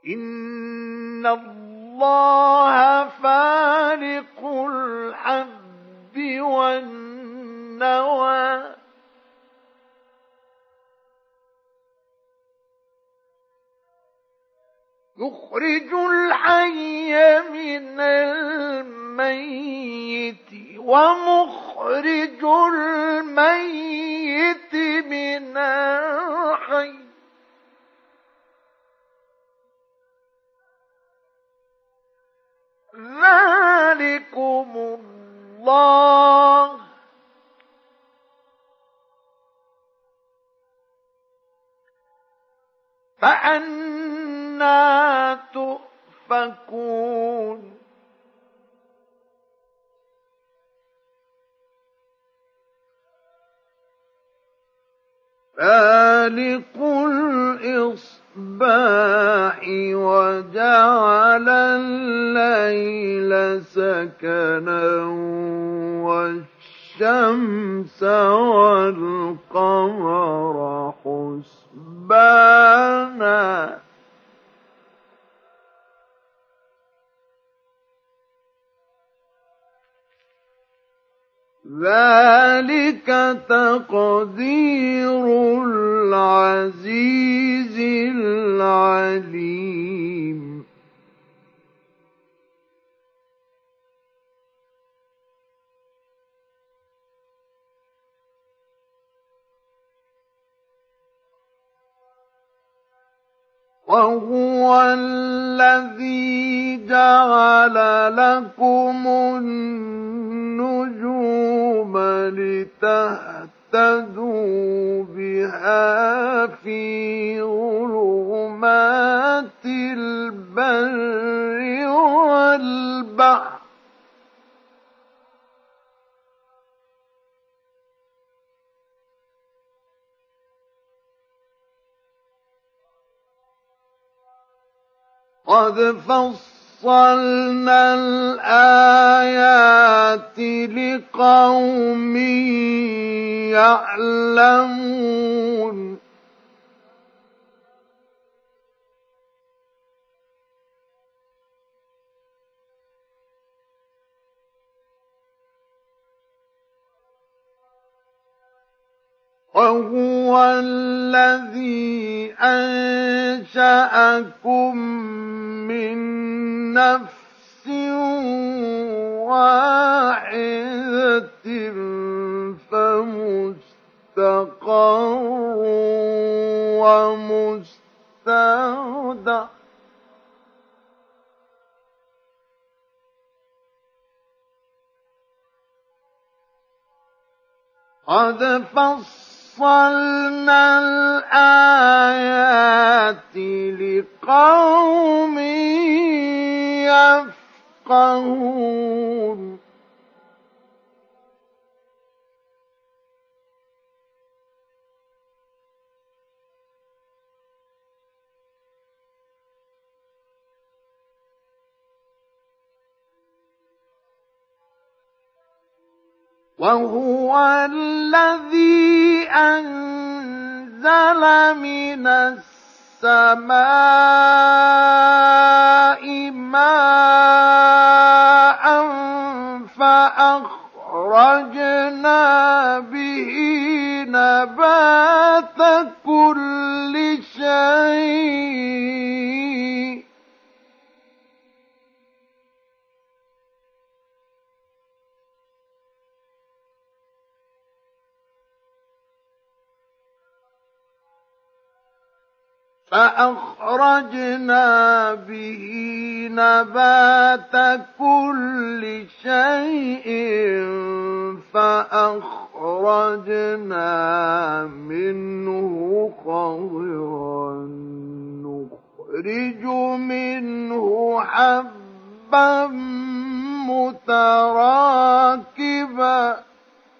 إن الله فالق الحب والنوى يخرج الحي من الميت ومخرج الميت من الحي ذلكم الله فأنى تؤفكون فالق الإصباح وجعل الليل سكنا والشمس والقمر حسبانا ذلك تقدير العزيز العليم وهو الذي جعل لكم النجوم لتهتدوا بها في ظلمات البر والبحر قد فصلنا الآيات لقوم يعلمون وهو الذي أنشأكم من نفس واحدة فمستقر ومستودع قد فصلنا الآيات لقوم يفقهون وهو الذي أنزل من السماء ماء فأخرجنا به نبات كل شيء فأخرجنا به نبات كل شيء فأخرجنا منه خضرا نخرج منه حبا متراكبا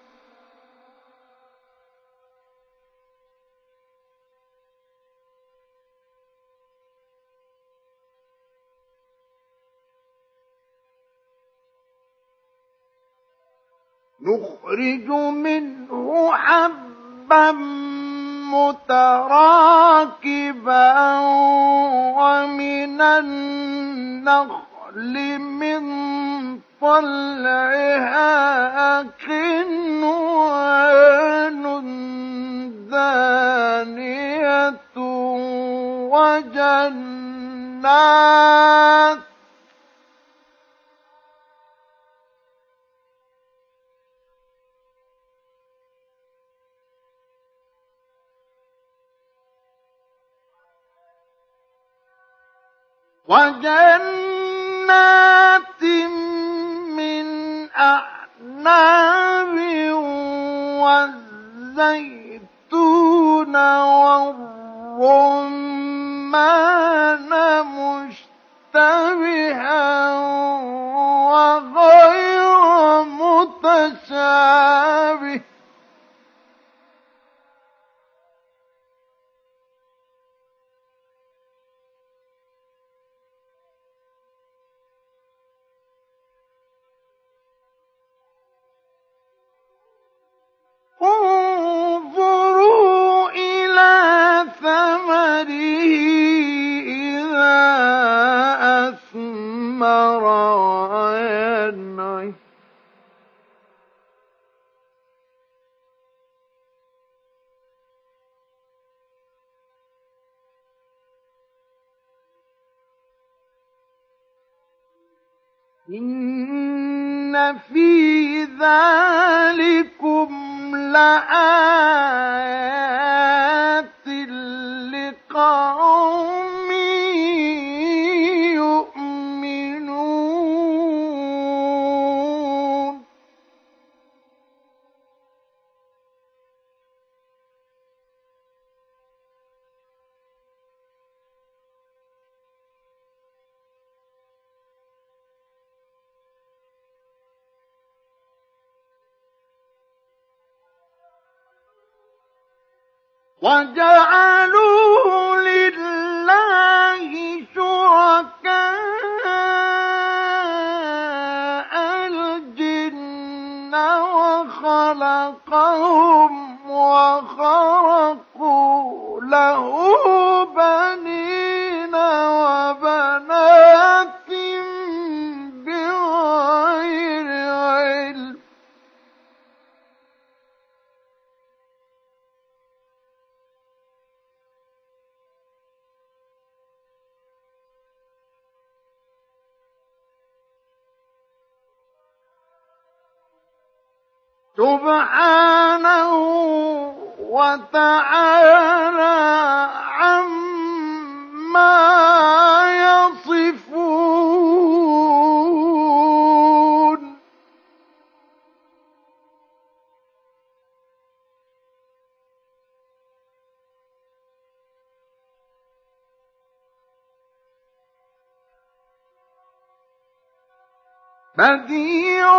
نخرج منه حبا متراكبا ومن من النخل من طلعها قنوان دانية وجنات من أعناب والزيتون والرمان مشتبها وغير متشابه انظروا إلى ثمره إذا أثمر وينعي إن في ذلكم لآيات لقوم يؤمنون وجعلوا لله شركاء الجن وخلقهم وخرقوا له بنين وبنات بغير علم سبحانه وتعالى عما يصفون بديع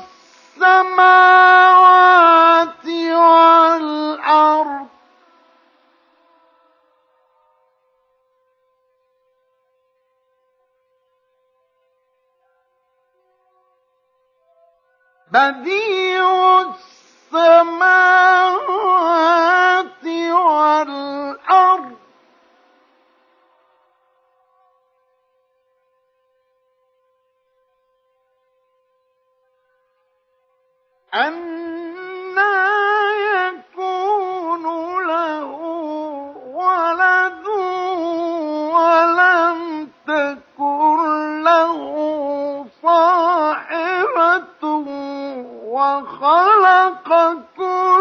السماوات والأرض بديع السماوات والأرض أنى يكون له ولد ولم تكن له صاحبة وخلق كل